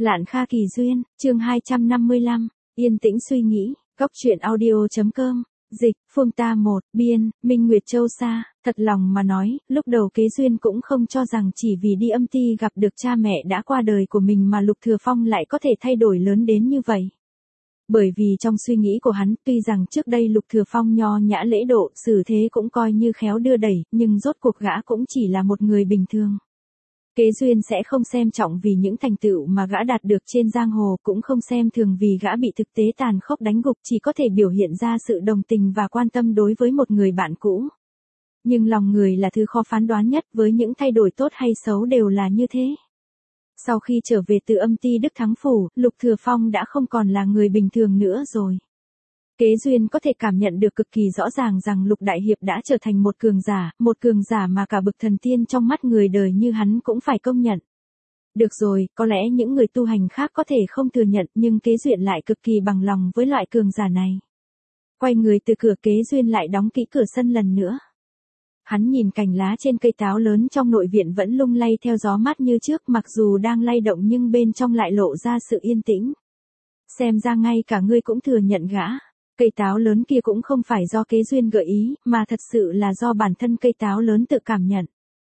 Lạn Kha Kỳ Duyên, chương 255, yên tĩnh suy nghĩ, góc truyện audio.com, dịch, Phương Ta 1, biên, Minh Nguyệt Châu Sa, thật lòng mà nói, lúc đầu Kế Duyên cũng không cho rằng chỉ vì đi âm ty gặp được cha mẹ đã qua đời của mình mà Lục Thừa Phong lại có thể thay đổi lớn đến như vậy. Bởi vì trong suy nghĩ của hắn, tuy rằng trước đây Lục Thừa Phong nho nhã lễ độ, xử thế cũng coi như khéo đưa đẩy, nhưng rốt cuộc gã cũng chỉ là một người bình thường. Kế Duyên sẽ không xem trọng vì những thành tựu mà gã đạt được trên giang hồ, cũng không xem thường vì gã bị thực tế tàn khốc đánh gục, chỉ có thể biểu hiện ra sự đồng tình và quan tâm đối với một người bạn cũ. Nhưng lòng người là thứ khó phán đoán nhất, với những thay đổi tốt hay xấu đều là như thế. Sau khi trở về từ âm ty Đức Thắng Phủ, Lục Thừa Phong đã không còn là người bình thường nữa rồi. Kế Duyên có thể cảm nhận được cực kỳ rõ ràng rằng Lục Đại Hiệp đã trở thành một cường giả mà cả bậc thần tiên trong mắt người đời như hắn cũng phải công nhận. Được rồi, có lẽ những người tu hành khác có thể không thừa nhận, nhưng Kế Duyên lại cực kỳ bằng lòng với loại cường giả này. Quay người từ cửa, Kế Duyên lại đóng kỹ cửa sân lần nữa. Hắn nhìn cành lá trên cây táo lớn trong nội viện vẫn lung lay theo gió mát như trước, mặc dù đang lay động nhưng bên trong lại lộ ra sự yên tĩnh. Xem ra ngay cả ngươi cũng thừa nhận gã. Cây táo lớn kia cũng không phải do Kế Duyên gợi ý, mà thật sự là do bản thân cây táo lớn tự cảm nhận.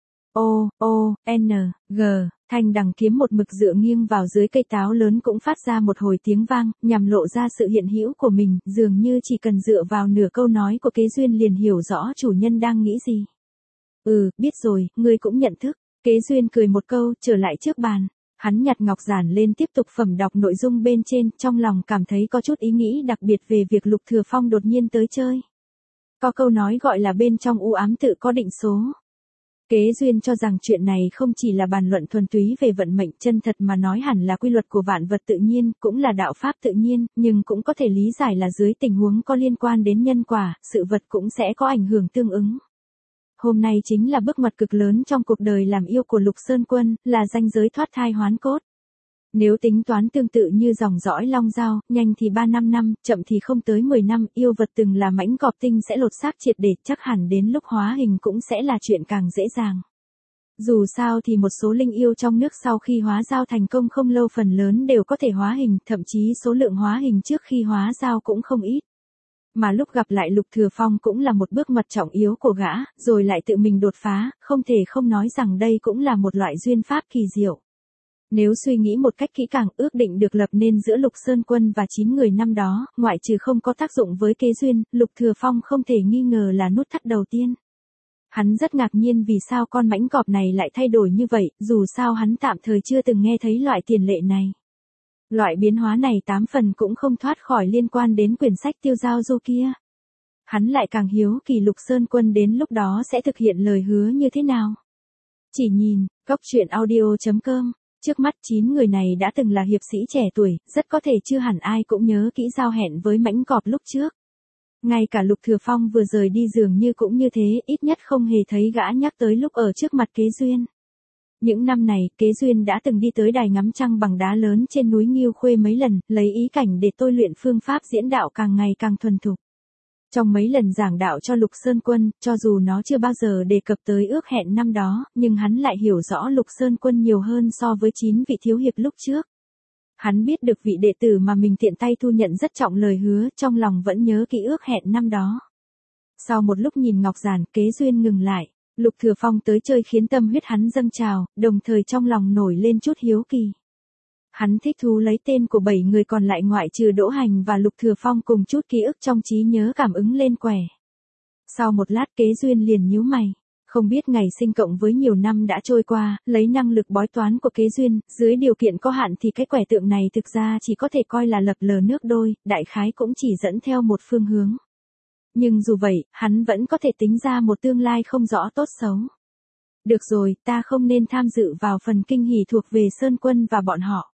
G, thanh đằng kiếm một mực dựa nghiêng vào dưới cây táo lớn cũng phát ra một hồi tiếng vang, nhằm lộ ra sự hiện hữu của mình, dường như chỉ cần dựa vào nửa câu nói của Kế Duyên liền hiểu rõ chủ nhân đang nghĩ gì. Biết rồi, ngươi cũng nhận thức. Kế Duyên cười một câu, trở lại trước bàn. Hắn nhặt ngọc giản lên tiếp tục phẩm đọc nội dung bên trên, trong lòng cảm thấy có chút ý nghĩ đặc biệt về việc Lục Thừa Phong đột nhiên tới chơi. Có câu nói gọi là bên trong u ám tự có định số. Kế Duyên cho rằng chuyện này không chỉ là bàn luận thuần túy về vận mệnh, chân thật mà nói hẳn là quy luật của vạn vật tự nhiên, cũng là đạo pháp tự nhiên, nhưng cũng có thể lý giải là dưới tình huống có liên quan đến nhân quả, sự vật cũng sẽ có ảnh hưởng tương ứng. Hôm nay chính là bước ngoặt cực lớn trong cuộc đời làm yêu của Lục Sơn Quân, là ranh giới thoát thai hoán cốt. Nếu tính toán tương tự như dòng dõi long dao, nhanh thì 3-5 năm, chậm thì không tới 10 năm, yêu vật từng là mãnh cọp tinh sẽ lột xác triệt để, chắc hẳn đến lúc hóa hình cũng sẽ là chuyện càng dễ dàng. Dù sao thì một số linh yêu trong nước sau khi hóa dao thành công không lâu phần lớn đều có thể hóa hình, thậm chí số lượng hóa hình trước khi hóa dao cũng không ít. Mà lúc gặp lại Lục Thừa Phong cũng là một bước ngoặt trọng yếu của gã, rồi lại tự mình đột phá, không thể không nói rằng đây cũng là một loại duyên pháp kỳ diệu. Nếu suy nghĩ một cách kỹ càng, ước định được lập nên giữa Lục Sơn Quân và 9 người năm đó, ngoại trừ không có tác dụng với Kế Duyên, Lục Thừa Phong không thể nghi ngờ là nút thắt đầu tiên. Hắn rất ngạc nhiên vì sao con mãnh cọp này lại thay đổi như vậy, dù sao hắn tạm thời chưa từng nghe thấy loại tiền lệ này. Loại biến hóa này 8 phần cũng không thoát khỏi liên quan đến quyển sách Tiêu Giao Du kia. Hắn lại càng hiếu kỳ Lục Sơn Quân đến lúc đó sẽ thực hiện lời hứa như thế nào. Chỉ nhìn, góc truyện audio.com, trước mắt 9 người này đã từng là hiệp sĩ trẻ tuổi, rất có thể chưa hẳn ai cũng nhớ kỹ giao hẹn với mãnh cọp lúc trước. Ngay cả Lục Thừa Phong vừa rời đi dường như cũng như thế, ít nhất không hề thấy gã nhắc tới lúc ở trước mặt Kế Duyên. Những năm này, Kế Duyên đã từng đi tới đài ngắm trăng bằng đá lớn trên núi Nghiêu Khuê mấy lần, lấy ý cảnh để tôi luyện phương pháp diễn đạo càng ngày càng thuần thục. Trong mấy lần giảng đạo cho Lục Sơn Quân, cho dù nó chưa bao giờ đề cập tới ước hẹn năm đó, nhưng hắn lại hiểu rõ Lục Sơn Quân nhiều hơn so với 9 vị thiếu hiệp lúc trước. Hắn biết được vị đệ tử mà mình tiện tay thu nhận rất trọng lời hứa, trong lòng vẫn nhớ kỹ ước hẹn năm đó. Sau một lúc nhìn ngọc giản, Kế Duyên ngừng lại. Lục Thừa Phong tới chơi khiến tâm huyết hắn dâng trào, đồng thời trong lòng nổi lên chút hiếu kỳ. Hắn thích thú lấy tên của 7 người còn lại ngoại trừ Đỗ Hành và Lục Thừa Phong cùng chút ký ức trong trí nhớ cảm ứng lên quẻ. Sau một lát Kế Duyên liền nhíu mày. Không biết ngày sinh cộng với nhiều năm đã trôi qua, lấy năng lực bói toán của Kế Duyên, dưới điều kiện có hạn thì cái quẻ tượng này thực ra chỉ có thể coi là lập lờ nước đôi, đại khái cũng chỉ dẫn theo một phương hướng. Nhưng dù vậy, hắn vẫn có thể tính ra một tương lai không rõ tốt xấu. Được rồi, ta không nên tham dự vào phần kinh hỉ thuộc về Sơn Quân và bọn họ.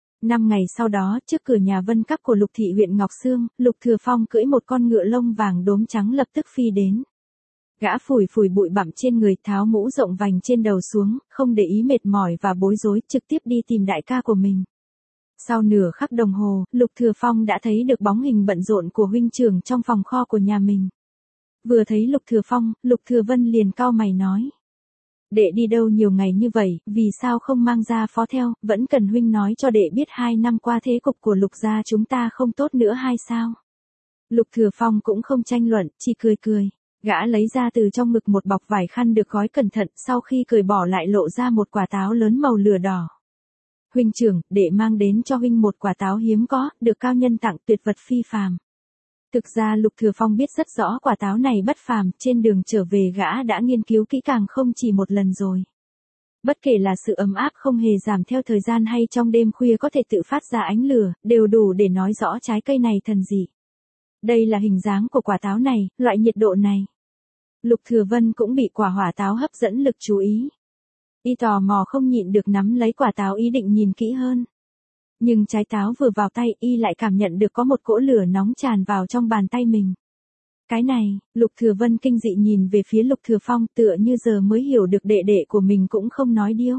5 ngày sau đó, trước cửa nhà Vân Các của Lục thị huyện Ngọc Sương, Lục Thừa Phong cưỡi một con ngựa lông vàng đốm trắng lập tức phi đến. Gã phủi phủi bụi bặm trên người, tháo mũ rộng vành trên đầu xuống, không để ý mệt mỏi và bối rối, trực tiếp đi tìm đại ca của mình. Sau nửa khắc đồng hồ, Lục Thừa Phong đã thấy được bóng hình bận rộn của huynh trưởng trong phòng kho của nhà mình. Vừa thấy Lục Thừa Phong, Lục Thừa Vân liền cau mày nói. Đệ đi đâu nhiều ngày như vậy, vì sao không mang ra phó theo, vẫn cần huynh nói cho đệ biết 2 năm qua thế cục của Lục gia chúng ta không tốt nữa hay sao? Lục Thừa Phong cũng không tranh luận, chỉ cười cười. Gã lấy ra từ trong ngực một bọc vải khăn được gói cẩn thận, sau khi cười bỏ lại lộ ra một quả táo lớn màu lửa đỏ. Huynh trưởng, đệ mang đến cho huynh một quả táo hiếm có, được cao nhân tặng, tuyệt vật phi phàm. Thực ra Lục Thừa Phong biết rất rõ quả táo này bất phàm, trên đường trở về gã đã nghiên cứu kỹ càng không chỉ một lần rồi. Bất kể là sự ấm áp không hề giảm theo thời gian hay trong đêm khuya có thể tự phát ra ánh lửa, đều đủ để nói rõ trái cây này thần dị. Đây là hình dáng của quả táo này, loại nhiệt độ này. Lục Thừa Vân cũng bị quả hỏa táo hấp dẫn lực chú ý. Y tò mò không nhịn được nắm lấy quả táo ý định nhìn kỹ hơn. Nhưng trái táo vừa vào tay y lại cảm nhận được có một cỗ lửa nóng tràn vào trong bàn tay mình. Cái này, Lục Thừa Vân kinh dị nhìn về phía Lục Thừa Phong tựa như giờ mới hiểu được đệ đệ của mình cũng không nói điêu.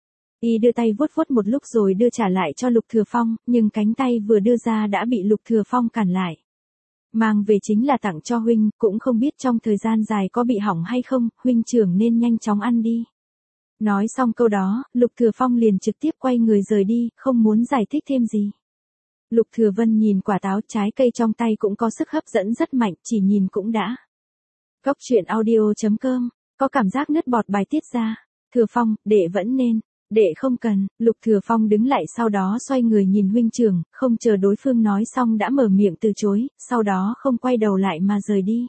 Y đưa tay vuốt vuốt một lúc rồi đưa trả lại cho Lục Thừa Phong, nhưng cánh tay vừa đưa ra đã bị Lục Thừa Phong cản lại. Mang về chính là tặng cho huynh, cũng không biết trong thời gian dài có bị hỏng hay không, huynh trưởng nên nhanh chóng ăn đi. Nói xong câu đó, Lục Thừa Phong liền trực tiếp quay người rời đi, không muốn giải thích thêm gì. Lục Thừa Vân nhìn quả táo trái cây trong tay cũng có sức hấp dẫn rất mạnh, chỉ nhìn cũng đã. Góc truyện audio.com, có cảm giác nứt bọt bài tiết ra. Thừa Phong, đệ vẫn nên. Đệ không cần. Lục Thừa Phong đứng lại sau đó xoay người nhìn huynh trưởng, không chờ đối phương nói xong đã mở miệng từ chối, sau đó không quay đầu lại mà rời đi.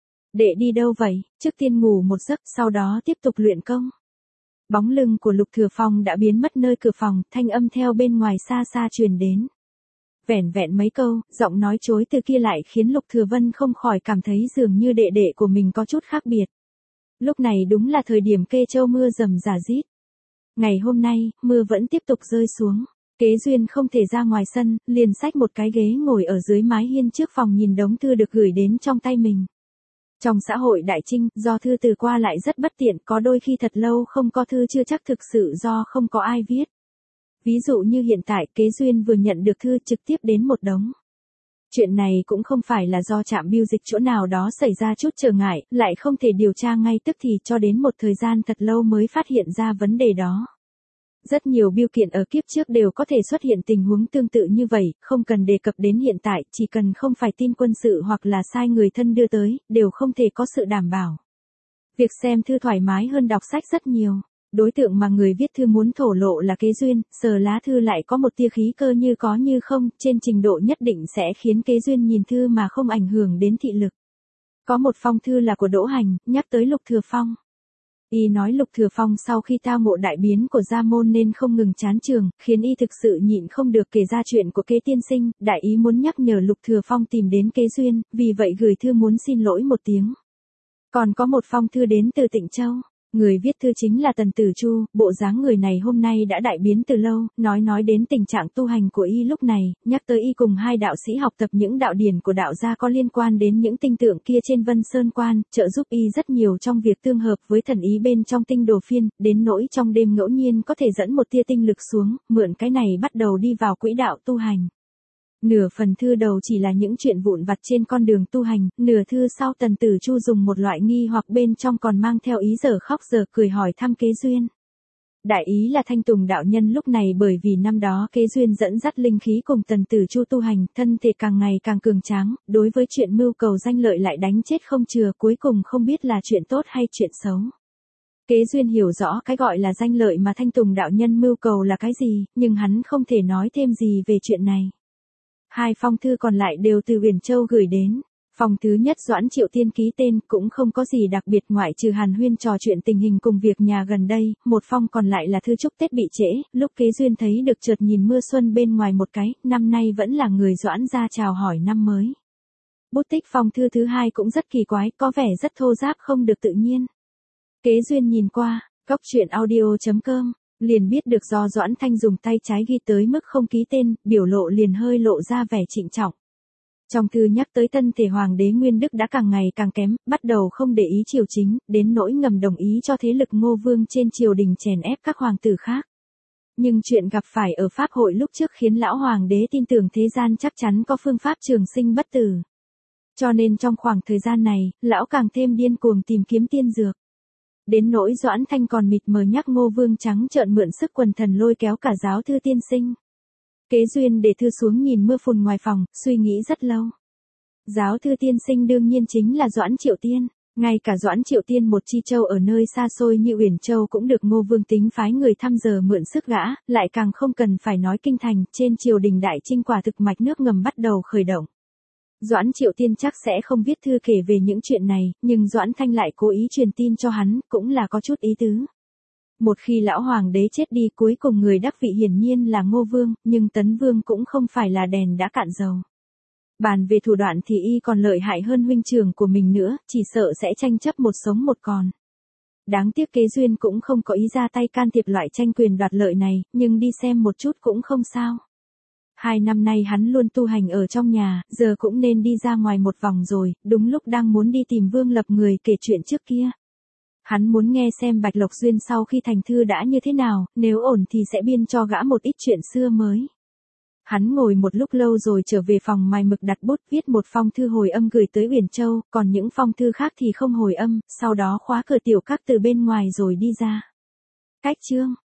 Đệ đi đâu vậy? Trước tiên ngủ một giấc, sau đó tiếp tục luyện công. Bóng lưng của Lục Thừa Phong đã biến mất nơi cửa phòng, thanh âm theo bên ngoài xa xa truyền đến. Vẻn vẹn mấy câu, giọng nói chối từ kia lại khiến Lục Thừa Vân không khỏi cảm thấy dường như đệ đệ của mình có chút khác biệt. Lúc này đúng là thời điểm Kê Châu mưa rầm rả rít. Ngày hôm nay, mưa vẫn tiếp tục rơi xuống. Kế Duyên không thể ra ngoài sân, liền xách một cái ghế ngồi ở dưới mái hiên trước phòng nhìn đống thư được gửi đến trong tay mình. Trong xã hội đại trinh, do thư từ qua lại rất bất tiện, có đôi khi thật lâu không có thư chưa chắc thực sự do không có ai viết. Ví dụ như hiện tại Kế Duyên vừa nhận được thư trực tiếp đến một đống. Chuyện này cũng không phải là do trạm bưu dịch chỗ nào đó xảy ra chút trở ngại, lại không thể điều tra ngay tức thì cho đến một thời gian thật lâu mới phát hiện ra vấn đề đó. Rất nhiều bưu kiện ở kiếp trước đều có thể xuất hiện tình huống tương tự như vậy, không cần đề cập đến hiện tại, chỉ cần không phải tin quân sự hoặc là sai người thân đưa tới, đều không thể có sự đảm bảo. Việc xem thư thoải mái hơn đọc sách rất nhiều. Đối tượng mà người viết thư muốn thổ lộ là Kế Duyên, sờ lá thư lại có một tia khí cơ như có như không, trên trình độ nhất định sẽ khiến Kế Duyên nhìn thư mà không ảnh hưởng đến thị lực. Có một phong thư là của Đỗ Hành, nhắc tới Lục Thừa Phong. Y nói Lục Thừa Phong sau khi tao ngộ đại biến của Gia Môn nên không ngừng chán trường, khiến y thực sự nhịn không được kể ra chuyện của Kế tiên sinh, đại ý muốn nhắc nhở Lục Thừa Phong tìm đến Kế Duyên, vì vậy gửi thư muốn xin lỗi một tiếng. Còn có một phong thư đến từ Tịnh Châu. Người viết thư chính là Tần Tử Chu, bộ dáng người này hôm nay đã đại biến từ lâu, nói đến tình trạng tu hành của y lúc này, nhắc tới y cùng hai đạo sĩ học tập những đạo điển của đạo gia có liên quan đến những tinh tượng kia trên Vân Sơn Quan, trợ giúp y rất nhiều trong việc tương hợp với thần ý bên trong tinh đồ phiên, đến nỗi trong đêm ngẫu nhiên có thể dẫn một tia tinh lực xuống, mượn cái này bắt đầu đi vào quỹ đạo tu hành. Nửa phần thư đầu chỉ là những chuyện vụn vặt trên con đường tu hành, nửa thư sau Tần Tử Chu dùng một loại nghi hoặc bên trong còn mang theo ý giờ khóc giờ cười hỏi thăm Kế Duyên. Đại ý là Thanh Tùng đạo nhân lúc này bởi vì năm đó Kế Duyên dẫn dắt linh khí cùng Tần Tử Chu tu hành, thân thể càng ngày càng cường tráng, đối với chuyện mưu cầu danh lợi lại đánh chết không chừa, cuối cùng không biết là chuyện tốt hay chuyện xấu. Kế Duyên hiểu rõ cái gọi là danh lợi mà Thanh Tùng đạo nhân mưu cầu là cái gì, nhưng hắn không thể nói thêm gì về chuyện này. Hai phong thư còn lại đều từ Huyền Châu gửi đến. Phong thứ nhất Doãn Triệu Tiên ký tên cũng không có gì đặc biệt ngoại trừ hàn huyên trò chuyện tình hình cùng việc nhà gần đây, một phong còn lại là thư chúc Tết bị trễ, lúc Kế Duyên thấy được chợt nhìn mưa xuân bên ngoài một cái, năm nay vẫn là người Doãn ra chào hỏi năm mới. Bút tích phong thư thứ hai cũng rất kỳ quái, có vẻ rất thô ráp không được tự nhiên. Kế Duyên nhìn qua, góc truyện audio.com. Liền biết được do Doãn Thanh dùng tay trái ghi tới mức không ký tên, biểu lộ liền hơi lộ ra vẻ trịnh trọng. Trong thư nhắc tới tân thể hoàng đế Nguyên Đức đã càng ngày càng kém, bắt đầu không để ý triều chính, đến nỗi ngầm đồng ý cho thế lực Ngô Vương trên triều đình chèn ép các hoàng tử khác. Nhưng chuyện gặp phải ở Pháp hội lúc trước khiến lão hoàng đế tin tưởng thế gian chắc chắn có phương pháp trường sinh bất tử. Cho nên trong khoảng thời gian này, lão càng thêm điên cuồng tìm kiếm tiên dược. Đến nỗi Doãn Thanh còn mịt mờ nhắc Ngô Vương trắng trợn mượn sức quần thần lôi kéo cả giáo thư tiên sinh. Kế Duyên để thư xuống nhìn mưa phùn ngoài phòng, suy nghĩ rất lâu. Giáo thư tiên sinh đương nhiên chính là Doãn Triệu Tiên. Ngay cả Doãn Triệu Tiên một chi châu ở nơi xa xôi như Uyển Châu cũng được Ngô Vương tính phái người thăm dò mượn sức gã, lại càng không cần phải nói kinh thành, trên triều đình đại chinh quả thực mạch nước ngầm bắt đầu khởi động. Doãn Triệu Tiên chắc sẽ không viết thư kể về những chuyện này, nhưng Doãn Thanh lại cố ý truyền tin cho hắn, cũng là có chút ý tứ. Một khi lão hoàng đế chết đi, cuối cùng người đắc vị hiển nhiên là Ngô Vương, nhưng Tấn Vương cũng không phải là đèn đã cạn dầu. Bàn về thủ đoạn thì y còn lợi hại hơn huynh trưởng của mình nữa, chỉ sợ sẽ tranh chấp một sống một còn. Đáng tiếc Kế Duyên cũng không có ý ra tay can thiệp loại tranh quyền đoạt lợi này, nhưng đi xem một chút cũng không sao. 2 năm nay hắn luôn tu hành ở trong nhà, giờ cũng nên đi ra ngoài một vòng rồi, đúng lúc đang muốn đi tìm Vương Lập người kể chuyện trước kia. Hắn muốn nghe xem Bạch Lộc Duyên sau khi thành thư đã như thế nào, nếu ổn thì sẽ biên cho gã một ít chuyện xưa mới. Hắn ngồi một lúc lâu rồi trở về phòng mài mực đặt bút viết một phong thư hồi âm gửi tới Uyển Châu, còn những phong thư khác thì không hồi âm, sau đó khóa cửa tiểu các từ bên ngoài rồi đi ra. Cách chương